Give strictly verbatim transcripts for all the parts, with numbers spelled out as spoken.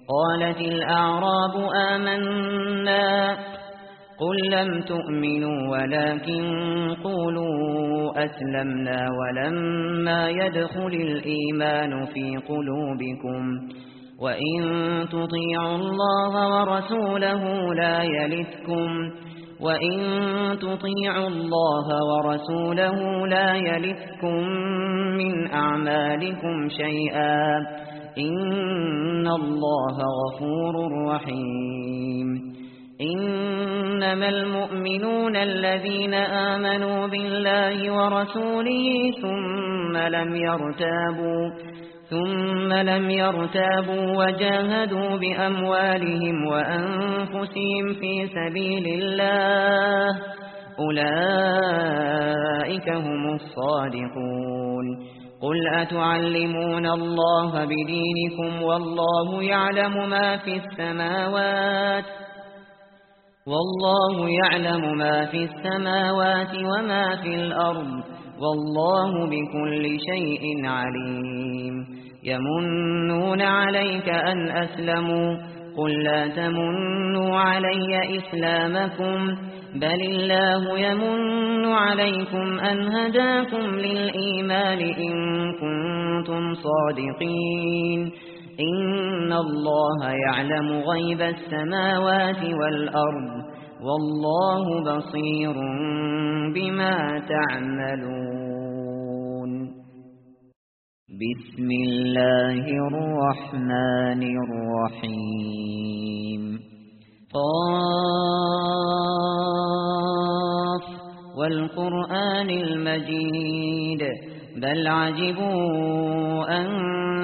قالت الأعراب آمنا قل لم تؤمنوا ولكن قولوا أسلمنا ولما يدخل الإيمان في قلوبكم وإن تطيعوا الله ورسوله لا يلتكم وإن تطيعوا الله ورسوله لا يلتكم من أعمالكم شيئا إن الله غفور رحيم. إنما المؤمنون الذين آمنوا بالله ورسوله ثم لم يرتابوا ثم لم يرتابوا وجاهدوا بأموالهم وأنفسهم في سبيل الله أولئك هم الصادقون. قل أتعلمون الله بدينكم والله يعلم ما في السماوات والله يعلم ما في السماوات وما في الأرض والله بكل شيء عليم. يمنون عليك أن أسلموا قل لا تمنوا علي إسلامكم بل الله يمن عليكم أن هداكم للإيمان إن كنتم صادقين. إن الله يعلم غيب السماوات والأرض والله بصير بما تعملون. بسم الله الرحمن الرحيم. قاف والقرآن المجيد بل عجبوا أن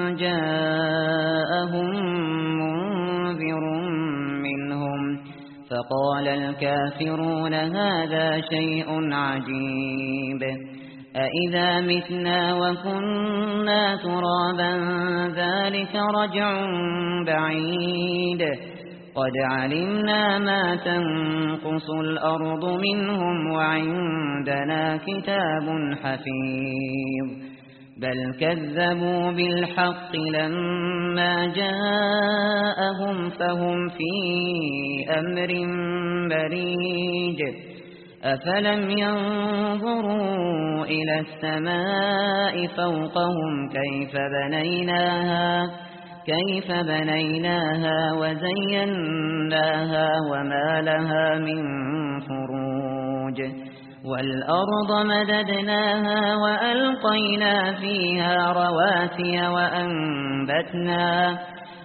جاءهم منذر منهم فقال الكافرون هذا شيء عجيب أإذا متنا وكنا ترابا ذلك رجع بعيد قد علمنا ما تنقص الأرض منهم وعندنا كتاب حفيظ بل كذبوا بالحق لما جاءهم فهم في أمر مريج أفلم ينظروا إلى السماء فوقهم كيف بنيناها كيف بنيناها وزيناها وما لها من فروج والأرض مددناها وألقينا فيها رواسي وأنبتنا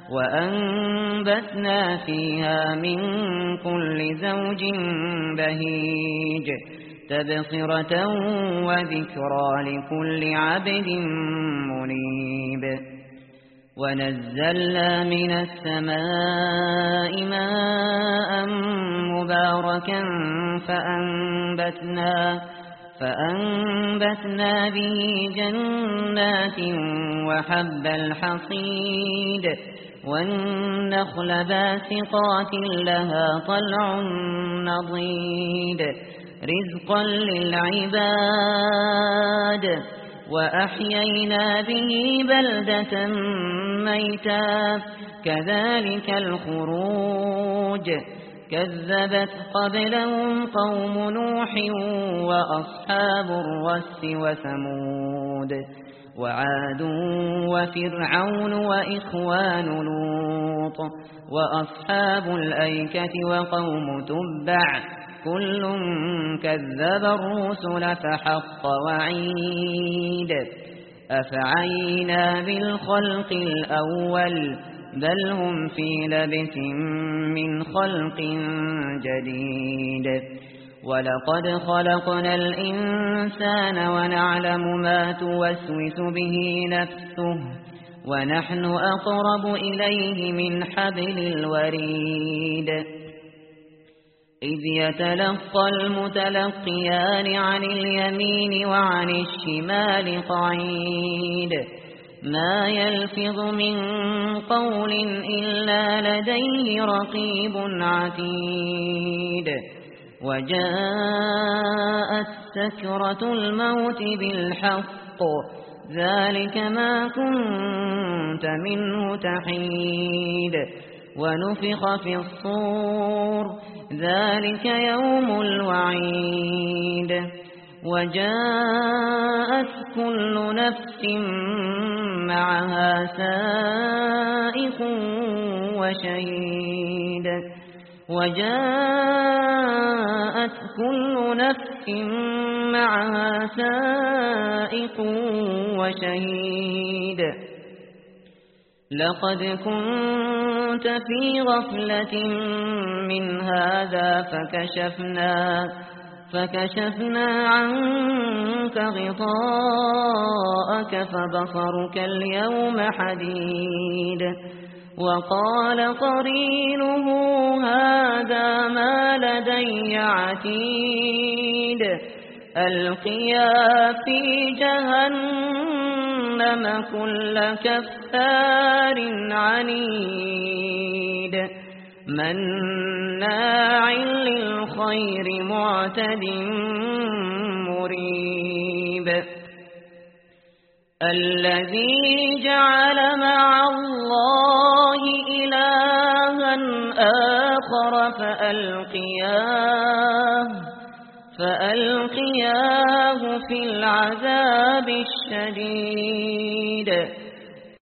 وأنبتنا فيها من كل زوج بهيج تبصرة وذكرى لكل عبد منيب. ونزلنا من السماء ماء مباركا فأنبتنا فأنبتنا به جنات وحب الحصيد والنخل باسقات لها طلع نضيد رزقا للعباد وأحيينا به بلدة ميتا كذلك الخروج كذبت قبلهم قوم نوح وأصحاب الرس وثمود وعاد وفرعون وإخوان لوط وأصحاب الأيكة وقوم تبع كل كذب الرسل فحق وعيد أفعينا بالخلق الأول بل هم في لبث من خلق جديد ولقد خلقنا الإنسان ونعلم ما توسوس به نفسه ونحن أقرب إليه من حبل الوريد إذ يتلقى المتلقيان عن اليمين وعن الشمال قعيد ما يلفظ من قول إلا لديه رقيب عتيد وجاءت سكرة الموت بالحق ذلك ما كنت منه تحيد ونفخ في الصور ذلك يوم الوعيد وجاءت كل نفس معها سائق وشهيد وجاءت كل نفس معها سائق وشهيد لقد كنت في غفلة من هذا فكشفنا فكشفنا عنك غطاءك فبصرك اليوم حديد وقال قرينه هذا ما لدي عتيد ألقيا في جهنم كل كفار عنيد مناع للخير معتد مريب الذي جعل مع الله إلها آخر فألقياه فألقياه في العذاب الشديد